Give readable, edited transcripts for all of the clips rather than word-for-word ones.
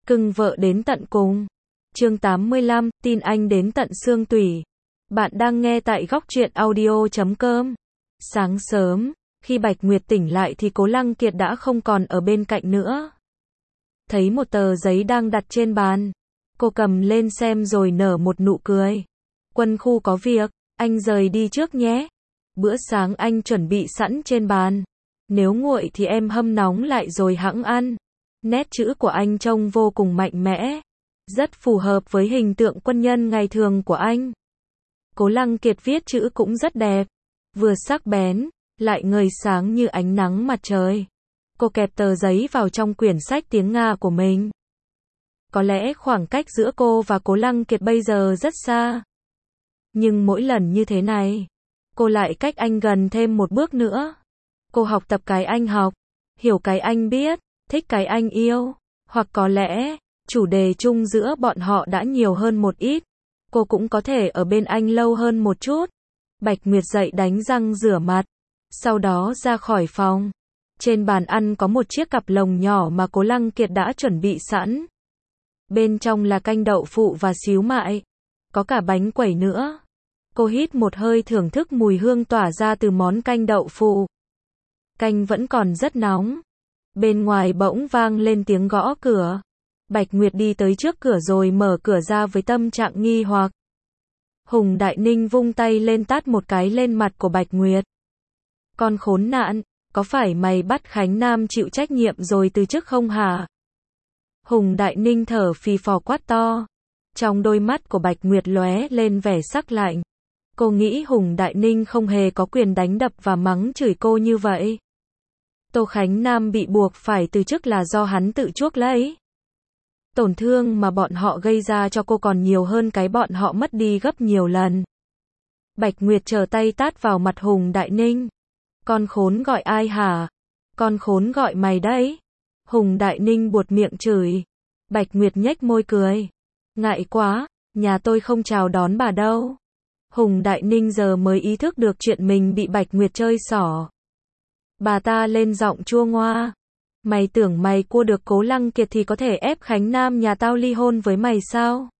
Cưng vợ đến tận cùng. Chương 85, tin anh đến tận xương tủy. Bạn đang nghe tại góc truyện audio.com. Sáng sớm, khi Bạch Nguyệt tỉnh lại thì Cố Lăng Kiệt đã không còn ở bên cạnh nữa. Thấy một tờ giấy đang đặt trên bàn. Cô cầm lên xem rồi nở một nụ cười. Quân khu có việc, anh rời đi trước nhé. Bữa sáng anh chuẩn bị sẵn trên bàn. Nếu nguội thì em hâm nóng lại rồi hẵng ăn. Nét chữ của anh trông vô cùng mạnh mẽ. Rất phù hợp với hình tượng quân nhân ngày thường của anh. Cố Lăng Kiệt viết chữ cũng rất đẹp. Vừa sắc bén, lại ngời sáng như ánh nắng mặt trời. Cô kẹp tờ giấy vào trong quyển sách tiếng Nga của mình. Có lẽ khoảng cách giữa cô và Cố Lăng Kiệt bây giờ rất xa. Nhưng mỗi lần như thế này, cô lại cách anh gần thêm một bước nữa. Cô học tập cái anh học, hiểu cái anh biết, thích cái anh yêu. Hoặc có lẽ, chủ đề chung giữa bọn họ đã nhiều hơn một ít. Cô cũng có thể ở bên anh lâu hơn một chút. Bạch Nguyệt dậy đánh răng rửa mặt. Sau đó ra khỏi phòng. Trên bàn ăn có một chiếc cặp lồng nhỏ mà Cố Lăng Kiệt đã chuẩn bị sẵn. Bên trong là canh đậu phụ và xíu mại. Có cả bánh quẩy nữa. Cô hít một hơi thưởng thức mùi hương tỏa ra từ món canh đậu phụ. Canh vẫn còn rất nóng. Bên ngoài bỗng vang lên tiếng gõ cửa. Bạch Nguyệt đi tới trước cửa rồi mở cửa ra với tâm trạng nghi hoặc. Hùng Đại Ninh vung tay lên tát một cái lên mặt của Bạch Nguyệt. Con khốn nạn, có phải mày bắt Khánh Nam chịu trách nhiệm rồi từ chức không hả? Hùng Đại Ninh thở phì phò quát to. Trong đôi mắt của Bạch Nguyệt lóe lên vẻ sắc lạnh. Cô nghĩ Hùng Đại Ninh không hề có quyền đánh đập và mắng chửi cô như vậy. Tô Khánh Nam bị buộc phải từ chức là do hắn tự chuốc lấy. Tổn thương mà bọn họ gây ra cho cô còn nhiều hơn cái bọn họ mất đi gấp nhiều lần. Bạch Nguyệt trở tay tát vào mặt Hùng Đại Ninh. Con khốn gọi ai hả? Con khốn gọi mày đấy. Hùng Đại Ninh buột miệng chửi. Bạch Nguyệt nhếch môi cười. Ngại quá, nhà tôi không chào đón bà đâu. Hùng Đại Ninh giờ mới ý thức được chuyện mình bị Bạch Nguyệt chơi xỏ. Bà ta lên giọng chua ngoa. Mày tưởng mày cua được Cố Lăng Kiệt thì có thể ép Khánh Nam nhà tao ly hôn với mày sao?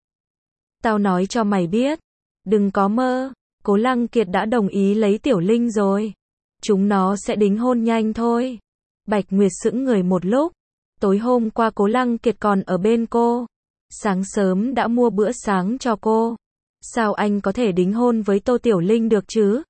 Tao nói cho mày biết. Đừng có mơ. Cố Lăng Kiệt đã đồng ý lấy Tiểu Linh rồi. Chúng nó sẽ đính hôn nhanh thôi. Bạch Nguyệt sững người một lúc. Tối hôm qua Cố Lăng Kiệt còn ở bên cô. Sáng sớm đã mua bữa sáng cho cô. Sao anh có thể đính hôn với Tô Tiểu Linh được chứ?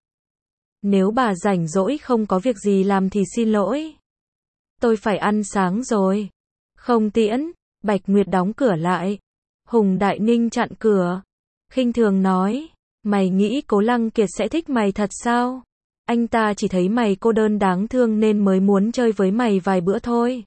Nếu bà rảnh rỗi không có việc gì làm thì xin lỗi. Tôi phải ăn sáng rồi. Không tiễn. Bạch Nguyệt đóng cửa lại. Hùng Đại Ninh chặn cửa. Khinh thường nói. Mày nghĩ Cố Lăng Kiệt sẽ thích mày thật sao? Anh ta chỉ thấy mày cô đơn đáng thương nên mới muốn chơi với mày vài bữa thôi.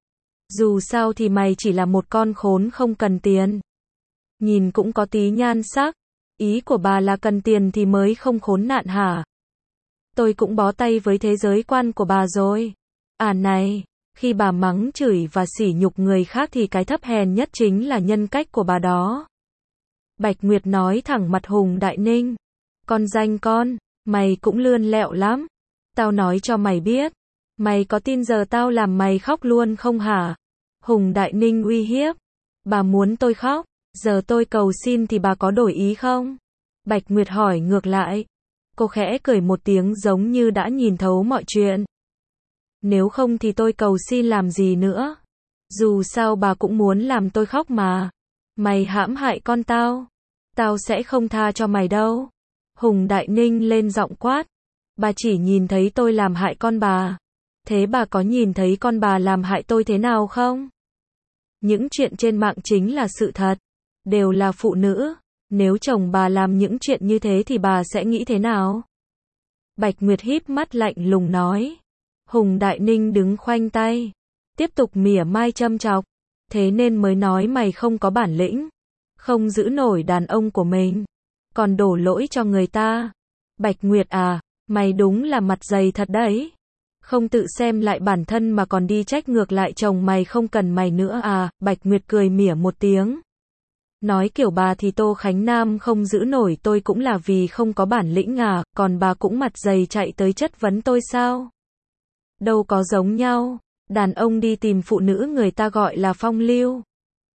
Dù sao thì mày chỉ là một con khốn không cần tiền. Nhìn cũng có tí nhan sắc. Ý của bà là cần tiền thì mới không khốn nạn hả? Tôi cũng bó tay với thế giới quan của bà rồi. À này, khi bà mắng chửi và sỉ nhục người khác thì cái thấp hèn nhất chính là nhân cách của bà đó. Bạch Nguyệt nói thẳng mặt Hùng Đại Ninh. Con danh con, mày cũng lươn lẹo lắm. Tao nói cho mày biết. Mày có tin giờ tao làm mày khóc luôn không hả? Hùng Đại Ninh uy hiếp. Bà muốn tôi khóc, giờ tôi cầu xin thì bà có đổi ý không? Bạch Nguyệt hỏi ngược lại. Cô khẽ cười một tiếng giống như đã nhìn thấu mọi chuyện. Nếu không thì tôi cầu xin làm gì nữa? Dù sao bà cũng muốn làm tôi khóc mà. Mày hãm hại con tao. Tao sẽ không tha cho mày đâu. Hùng Đại Ninh lên giọng quát. Bà chỉ nhìn thấy tôi làm hại con bà. Thế bà có nhìn thấy con bà làm hại tôi thế nào không? Những chuyện trên mạng chính là sự thật. Đều là phụ nữ. Nếu chồng bà làm những chuyện như thế thì bà sẽ nghĩ thế nào? Bạch Nguyệt híp mắt lạnh lùng nói. Hùng Đại Ninh đứng khoanh tay. Tiếp tục mỉa mai châm chọc. Thế nên mới nói mày không có bản lĩnh. Không giữ nổi đàn ông của mình. Còn đổ lỗi cho người ta. Bạch Nguyệt à, mày đúng là mặt dày thật đấy. Không tự xem lại bản thân mà còn đi trách ngược lại chồng mày không cần mày nữa à? Bạch Nguyệt cười mỉa một tiếng. Nói kiểu bà thì Tô Khánh Nam không giữ nổi tôi cũng là vì không có bản lĩnh à, còn bà cũng mặt dày chạy tới chất vấn tôi sao? Đâu có giống nhau, đàn ông đi tìm phụ nữ người ta gọi là phong lưu.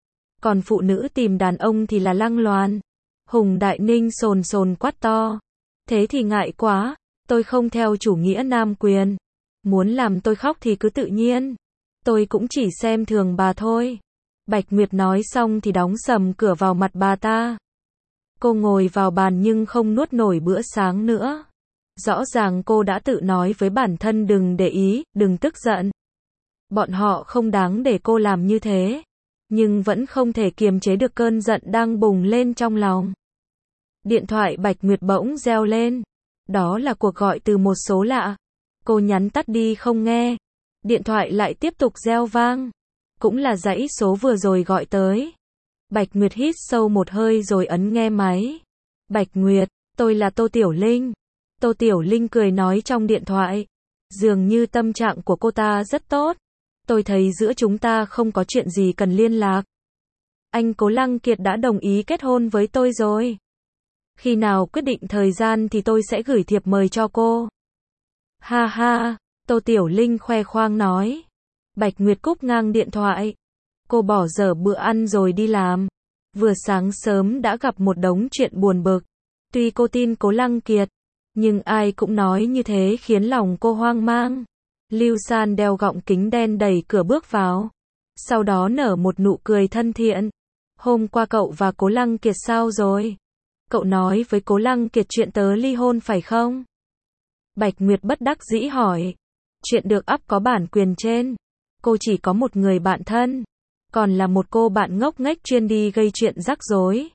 Còn phụ nữ tìm đàn ông thì là lăng loàn. Hùng Đại Ninh sồn sồn quát to. Thế thì ngại quá, tôi không theo chủ nghĩa nam quyền. Muốn làm tôi khóc thì cứ tự nhiên. Tôi cũng chỉ xem thường bà thôi. Bạch Nguyệt nói xong thì đóng sầm cửa vào mặt bà ta. Cô ngồi vào bàn nhưng không nuốt nổi bữa sáng nữa. Rõ ràng cô đã tự nói với bản thân đừng để ý, đừng tức giận. Bọn họ không đáng để cô làm như thế. Nhưng vẫn không thể kiềm chế được cơn giận đang bùng lên trong lòng. Điện thoại Bạch Nguyệt bỗng reo lên. Đó là cuộc gọi từ một số lạ. Cô nhắn tắt đi không nghe. Điện thoại lại tiếp tục reo vang. Cũng là dãy số vừa rồi gọi tới. Bạch Nguyệt hít sâu một hơi rồi ấn nghe máy. Bạch Nguyệt, tôi là Tô Tiểu Linh. Tô Tiểu Linh cười nói trong điện thoại. Dường như tâm trạng của cô ta rất tốt. Tôi thấy giữa chúng ta không có chuyện gì cần liên lạc. Anh Cố Lăng Kiệt đã đồng ý kết hôn với tôi rồi. Khi nào quyết định thời gian thì tôi sẽ gửi thiệp mời cho cô. Ha ha, Tô Tiểu Linh khoe khoang nói. Bạch Nguyệt cúp ngang điện thoại. Cô bỏ dở bữa ăn rồi đi làm. Vừa sáng sớm đã gặp một đống chuyện buồn bực. Tuy cô tin Cố Lăng Kiệt, nhưng ai cũng nói như thế khiến lòng cô hoang mang. Lưu San đeo gọng kính đen đẩy cửa bước vào. Sau đó nở một nụ cười thân thiện. Hôm qua cậu và Cố Lăng Kiệt sao rồi? Cậu nói với Cố Lăng Kiệt chuyện tớ ly hôn phải không? Bạch Nguyệt bất đắc dĩ hỏi. Chuyện được up có bản quyền trên. Cô chỉ có một người bạn thân. Còn là một cô bạn ngốc nghếch chuyên đi gây chuyện rắc rối.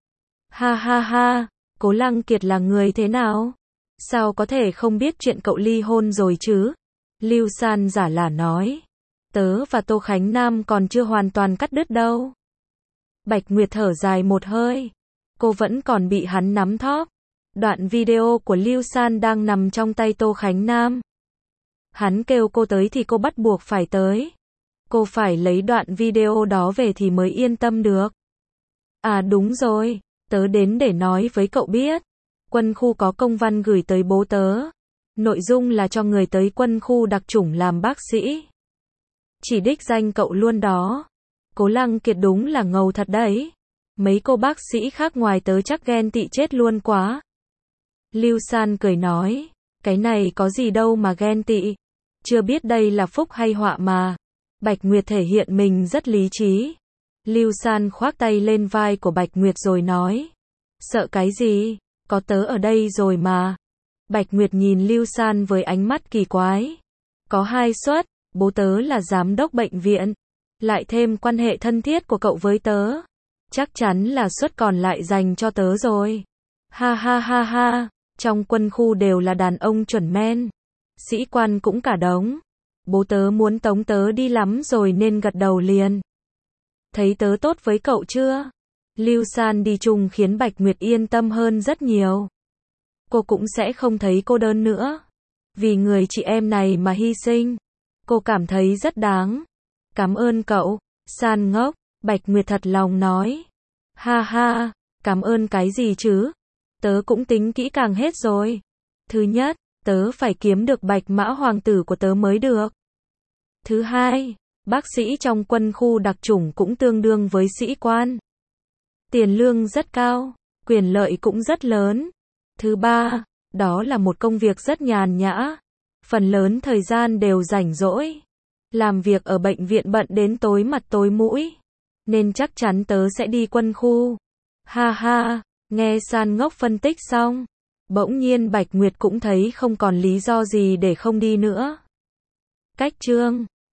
Ha ha ha, Cố Lăng Kiệt là người thế nào? Sao có thể không biết chuyện cậu ly hôn rồi chứ? Lưu San giả lả nói. Tớ và Tô Khánh Nam còn chưa hoàn toàn cắt đứt đâu. Bạch Nguyệt thở dài một hơi. Cô vẫn còn bị hắn nắm thóp. Đoạn video của Lưu San đang nằm trong tay Tô Khánh Nam. Hắn kêu cô tới thì cô bắt buộc phải tới. Cô phải lấy đoạn video đó về thì mới yên tâm được. À đúng rồi, tớ đến để nói với cậu biết. Quân khu có công văn gửi tới bố tớ. Nội dung là cho người tới quân khu đặc chủng làm bác sĩ. Chỉ đích danh cậu luôn đó. Cố Lăng Kiệt đúng là ngầu thật đấy. Mấy cô bác sĩ khác ngoài tớ chắc ghen tị chết luôn quá. Lưu San cười nói. Cái này có gì đâu mà ghen tị. Chưa biết đây là phúc hay họa mà. Bạch Nguyệt thể hiện mình rất lý trí. Lưu San khoác tay lên vai của Bạch Nguyệt rồi nói. Sợ cái gì? Có tớ ở đây rồi mà. Bạch Nguyệt nhìn Lưu San với ánh mắt kỳ quái. Có hai suất, bố tớ là giám đốc bệnh viện. Lại thêm quan hệ thân thiết của cậu với tớ. Chắc chắn là suất còn lại dành cho tớ rồi. Ha ha ha ha, trong quân khu đều là đàn ông chuẩn men. Sĩ quan cũng cả đống. Bố tớ muốn tống tớ đi lắm rồi nên gật đầu liền. Thấy tớ tốt với cậu chưa? Lưu San đi chung khiến Bạch Nguyệt yên tâm hơn rất nhiều. Cô cũng sẽ không thấy cô đơn nữa. Vì người chị em này mà hy sinh. Cô cảm thấy rất đáng. Cảm ơn cậu, San ngốc, Bạch Nguyệt thật lòng nói. Ha ha, cảm ơn cái gì chứ? Tớ cũng tính kỹ càng hết rồi. Thứ nhất, tớ phải kiếm được Bạch Mã hoàng tử của tớ mới được. Thứ hai, bác sĩ trong quân khu đặc chủng cũng tương đương với sĩ quan. Tiền lương rất cao, quyền lợi cũng rất lớn. Thứ ba, đó là một công việc rất nhàn nhã. Phần lớn thời gian đều rảnh rỗi. Làm việc ở bệnh viện bận đến tối mặt tối mũi. Nên chắc chắn tớ sẽ đi quân khu. Ha ha, nghe San ngốc phân tích xong. Bỗng nhiên Bạch Nguyệt cũng thấy không còn lý do gì để không đi nữa. Cách chương